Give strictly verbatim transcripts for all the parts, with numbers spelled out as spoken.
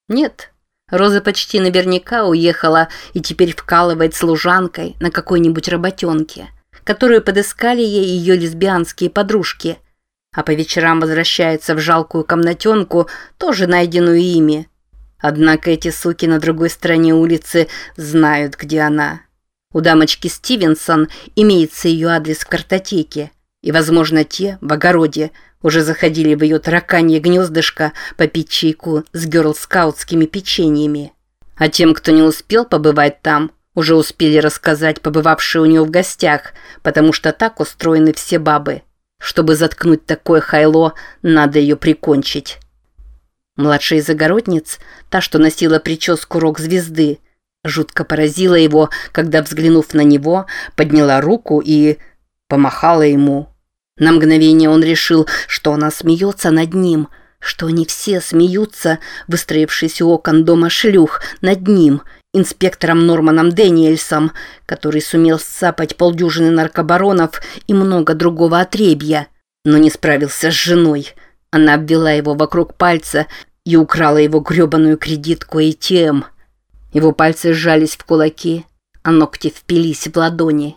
Нет, Роза почти наверняка уехала и теперь вкалывает служанкой на какой-нибудь работенке, которую подыскали ей ее лесбиянские подружки, а по вечерам возвращается в жалкую комнатенку, тоже найденную ими. Однако эти суки на другой стороне улицы знают, где она. У дамочки Стивенсон имеется ее адрес в картотеке, и, возможно, те, в огороде, уже заходили в ее тараканье гнездышко попить чайку с герлскаутскими печеньями. А тем, кто не успел побывать там, уже успели рассказать побывавшие у нее в гостях, потому что так устроены все бабы. Чтобы заткнуть такое хайло, надо ее прикончить. Младшая из огородниц, та, что носила прическу рок-звезды, жутко поразила его, когда, взглянув на него, подняла руку и помахала ему. На мгновение он решил, что она смеется над ним, что они все смеются, выстроившись у окон дома шлюх, над ним, инспектором Норманом Дэниельсом, который сумел сцапать полдюжины наркобаронов и много другого отребья, но не справился с женой. Она обвела его вокруг пальца и украла его гребаную кредитку эй ти эм. Его пальцы сжались в кулаки, а ногти впились в ладони.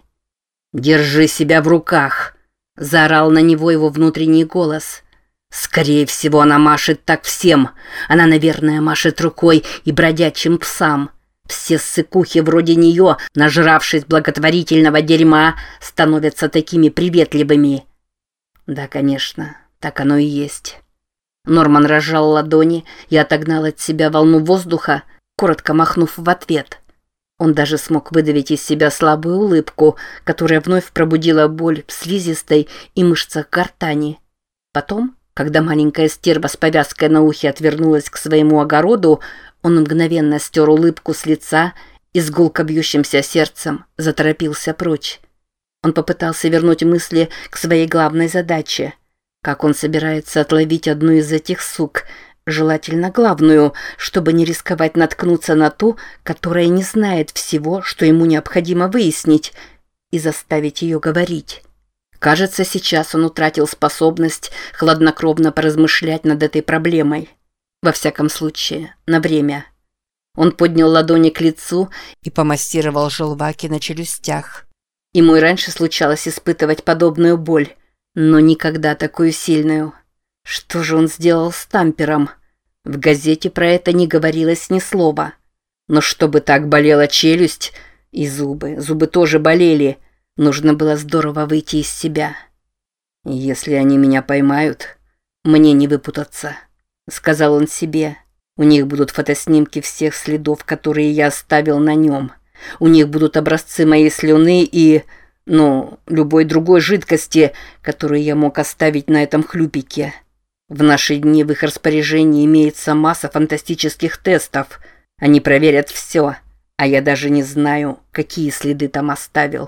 «Держи себя в руках!» – заорал на него его внутренний голос. «Скорее всего, она машет так всем. Она, наверное, машет рукой и бродячим псам. Все ссыкухи вроде нее, нажравшись благотворительного дерьма, становятся такими приветливыми». Да, конечно, так оно и есть. Норман разжал ладони и отогнал от себя волну воздуха, коротко махнув в ответ. Он даже смог выдавить из себя слабую улыбку, которая вновь пробудила боль в слизистой и мышцах гортани. Потом, когда маленькая стерва с повязкой на ухе отвернулась к своему огороду, он мгновенно стер улыбку с лица и с гулко бьющимся сердцем заторопился прочь. Он попытался вернуть мысли к своей главной задаче. Как он собирается отловить одну из этих сук, желательно главную, чтобы не рисковать наткнуться на ту, которая не знает всего, что ему необходимо выяснить, и заставить ее говорить. Кажется, сейчас он утратил способность хладнокровно поразмышлять над этой проблемой. Во всяком случае, на время. Он поднял ладони к лицу и помассировал желваки на челюстях. Ему и раньше случалось испытывать подобную боль, но никогда такую сильную. Что же он сделал с Тампером? В газете про это не говорилось ни слова. Но чтобы так болела челюсть, и зубы, зубы тоже болели, нужно было здорово выйти из себя. «Если они меня поймают, мне не выпутаться», — сказал он себе. «У них будут фотоснимки всех следов, которые я оставил на нем. У них будут образцы моей слюны и, ну, любой другой жидкости, которую я мог оставить на этом хлюпике. В наши дни в их распоряжении имеется масса фантастических тестов. Они проверят все, а я даже не знаю, какие следы там оставил».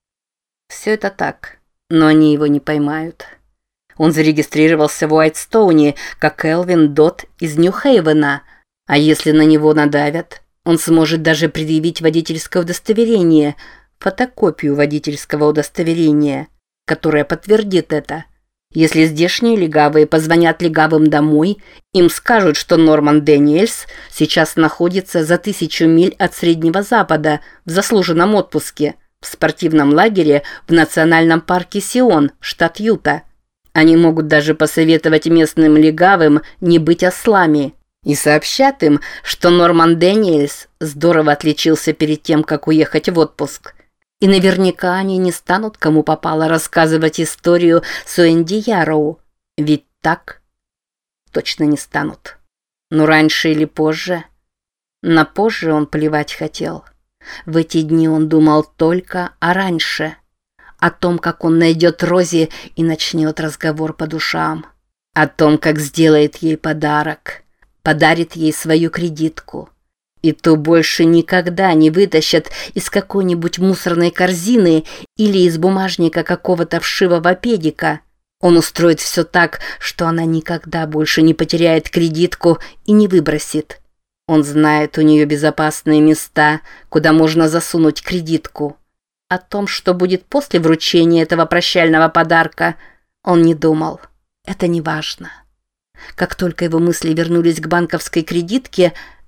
Все это так, но они его не поймают. Он зарегистрировался в Уайтстоуне как Элвин Дот из Нью-Хейвена, а если на него надавят, он сможет даже предъявить водительское удостоверение, фотокопию водительского удостоверения, которое подтвердит это. Если здешние легавые позвонят легавым домой, им скажут, что Норман Дэниельс сейчас находится за тысячу миль от Среднего Запада в заслуженном отпуске в спортивном лагере в национальном парке Сион, штат Юта. Они могут даже посоветовать местным легавым не быть ослами и сообщат им, что Норман Дэниельс здорово отличился перед тем, как уехать в отпуск. И наверняка они не станут кому попало рассказывать историю с Уэнди Ярроу. Ведь так? Точно не станут. Но раньше или позже? На позже он плевать хотел. В эти дни он думал только о раньше. О том, как он найдет Рози и начнет разговор по душам. О том, как сделает ей подарок. Подарит ей свою кредитку. И то больше никогда не вытащат из какой-нибудь мусорной корзины или из бумажника какого-то вшивого педика. Он устроит все так, что она никогда больше не потеряет кредитку и не выбросит. Он знает у нее безопасные места, куда можно засунуть кредитку. О том, что будет после вручения этого прощального подарка, он не думал. Это не важно. Как только его мысли вернулись к банковской кредитке,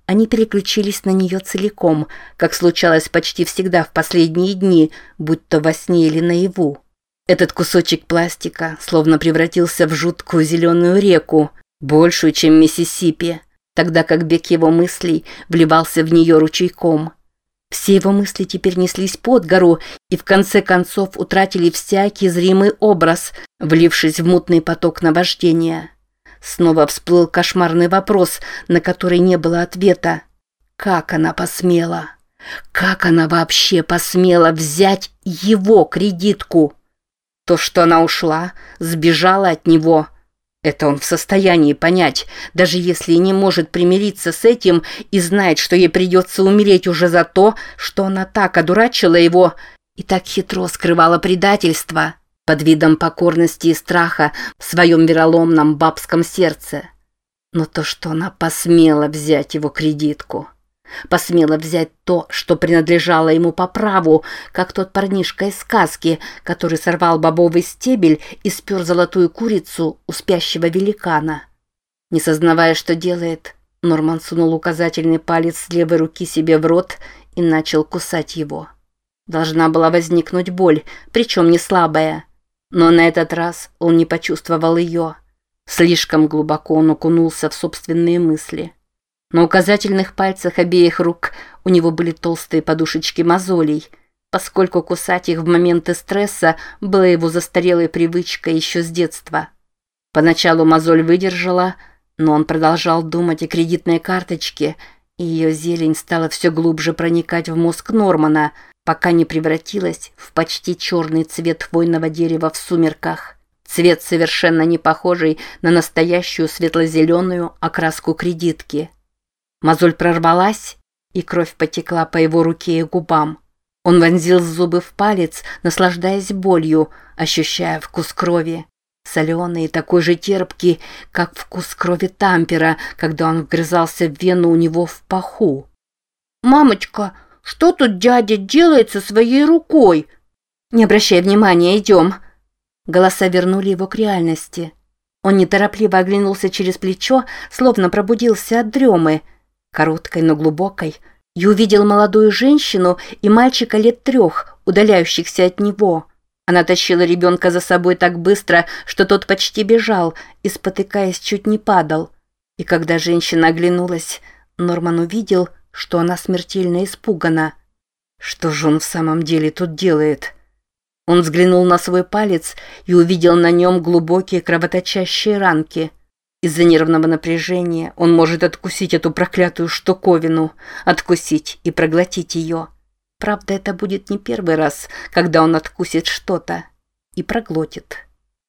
Они переключились на нее целиком, как случалось почти всегда в последние дни, будь то во сне или наяву. Этот кусочек пластика словно превратился в жуткую зеленую реку, большую, чем Миссисипи, тогда как бег его мыслей вливался в нее ручейком. Все его мысли теперь неслись под гору и в конце концов утратили всякий зримый образ, влившись в мутный поток наваждения. Снова всплыл кошмарный вопрос, на который не было ответа. Как она посмела? Как она вообще посмела взять его кредитку? То, что она ушла, сбежала от него, это он в состоянии понять, даже если и не может примириться с этим и знает, что ей придется умереть уже за то, что она так одурачила его и так хитро скрывала предательство под видом покорности и страха в своем вероломном бабском сердце. Но то, что она посмела взять его кредитку, посмела взять то, что принадлежало ему по праву, как тот парнишка из сказки, который сорвал бобовый стебель и спер золотую курицу у спящего великана. Не сознавая, что делает, Норман сунул указательный палец с левой руки себе в рот и начал кусать его. Должна была возникнуть боль, причем не слабая. Но на этот раз он не почувствовал ее. Слишком глубоко он окунулся в собственные мысли. На указательных пальцах обеих рук у него были толстые подушечки мозолей, поскольку кусать их в моменты стресса было его застарелой привычкой еще с детства. Поначалу мозоль выдержала, но он продолжал думать о кредитной карточке, и ее зелень стала все глубже проникать в мозг Нормана, пока не превратилась в почти черный цвет хвойного дерева в сумерках. Цвет, совершенно не похожий на настоящую светло-зеленую окраску кредитки. Мозоль прорвалась, и кровь потекла по его руке и губам. Он вонзил зубы в палец, наслаждаясь болью, ощущая вкус крови. Соленый и такой же терпкий, как вкус крови Тампера, когда он вгрызался в вену у него в паху. «Мамочка, что тут дядя делает со своей рукой?» «Не обращай внимания, идем». Голоса вернули его к реальности. Он неторопливо оглянулся через плечо, словно пробудился от дремы, короткой, но глубокой, и увидел молодую женщину и мальчика лет трех, удаляющихся от него. Она тащила ребенка за собой так быстро, что тот почти бежал и, спотыкаясь, чуть не падал. И когда женщина оглянулась, Норман увидел, что она смертельно испугана. Что же он в самом деле тут делает? Он взглянул на свой палец и увидел на нем глубокие кровоточащие ранки. Из-за нервного напряжения он может откусить эту проклятую штуковину, откусить и проглотить ее. Правда, это будет не первый раз, когда он откусит что-то и проглотит.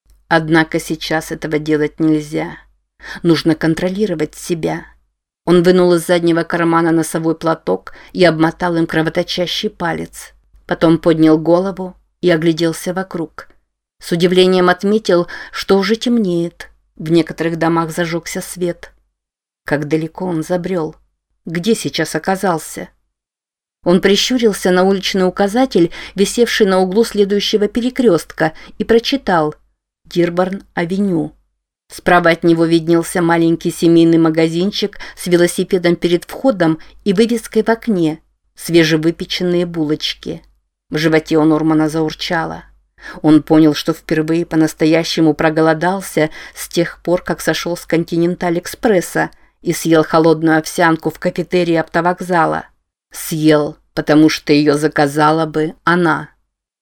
Однако сейчас этого делать нельзя. Нужно контролировать себя. Он вынул из заднего кармана носовой платок и обмотал им кровоточащий палец. Потом поднял голову и огляделся вокруг. С удивлением отметил, что уже темнеет. В некоторых домах зажегся свет. Как далеко он забрел? Где сейчас оказался? Он прищурился на уличный указатель, висевший на углу следующего перекрестка, и прочитал «Дирборн-авеню». Справа от него виднелся маленький семейный магазинчик с велосипедом перед входом и вывеской в окне «Свежевыпеченные булочки». В животе у Нормана заурчало. Он понял, что впервые по-настоящему проголодался с тех пор, как сошел с Континенталь-экспресса и съел холодную овсянку в кафетерии автовокзала. Съел, потому что ее заказала бы она.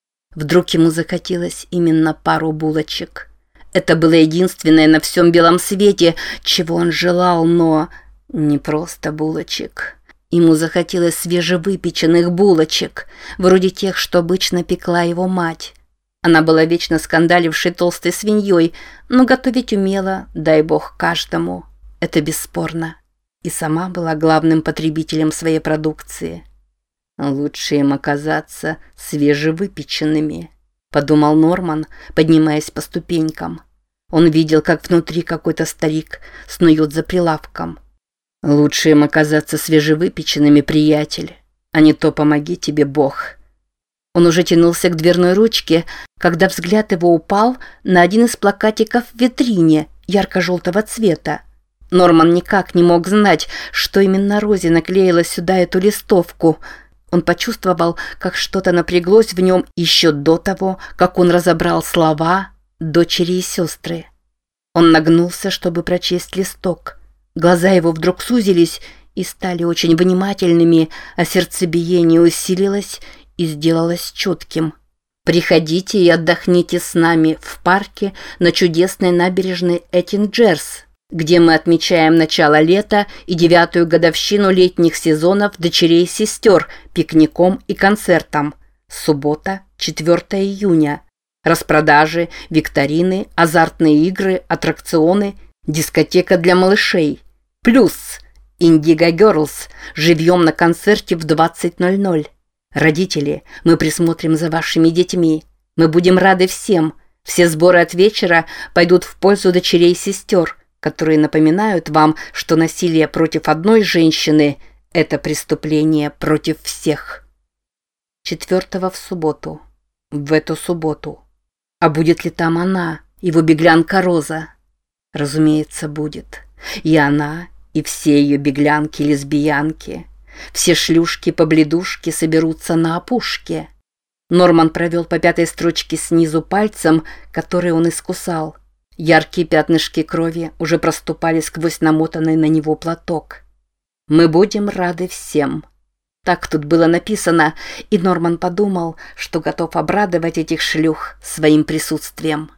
Вдруг ему захотелось именно пару булочек. Это было единственное на всем белом свете, чего он желал, но не просто булочек. Ему захотелось свежевыпеченных булочек, вроде тех, что обычно пекла его мать. Она была вечно скандалившей толстой свиньей, но готовить умела, дай бог каждому. Это бесспорно. И сама была главным потребителем своей продукции. «Лучше им оказаться свежевыпеченными», — подумал Норман, поднимаясь по ступенькам. Он видел, как внутри какой-то старик снует за прилавком. «Лучше им оказаться свежевыпеченными, приятель, а не то помоги тебе Бог». Он уже тянулся к дверной ручке, когда взгляд его упал на один из плакатиков в витрине ярко-желтого цвета. Норман никак не мог знать, что именно Рози наклеила сюда эту листовку. Он почувствовал, как что-то напряглось в нем еще до того, как он разобрал слова «дочери и сестры». Он нагнулся, чтобы прочесть листок. Глаза его вдруг сузились и стали очень внимательными, а сердцебиение усилилось и сделалось четким. «Приходите и отдохните с нами в парке на чудесной набережной Этинджерс, где мы отмечаем начало лета и девятую годовщину летних сезонов «Дочерей и сестер» пикником и концертом. Суббота, четвёртого июня. Распродажи, викторины, азартные игры, аттракционы, дискотека для малышей. Плюс Indigo Girls. Живьем на концерте в двадцать ноль ноль. Родители, мы присмотрим за вашими детьми. Мы будем рады всем. Все сборы от вечера пойдут в пользу дочерей и сестер, которые напоминают вам, что насилие против одной женщины – это преступление против всех. Четвертого в субботу. В эту субботу. А будет ли там она, его беглянка Роза? Разумеется, будет. И она, и все ее беглянки-лесбиянки. Все шлюшки-побледушки соберутся на опушке. Норман провел по пятой строчке снизу пальцем, который он искусал. Яркие пятнышки крови уже проступали сквозь намотанный на него платок. «Мы будем рады всем». Так тут было написано, и Норман подумал, что готов обрадовать этих шлюх своим присутствием.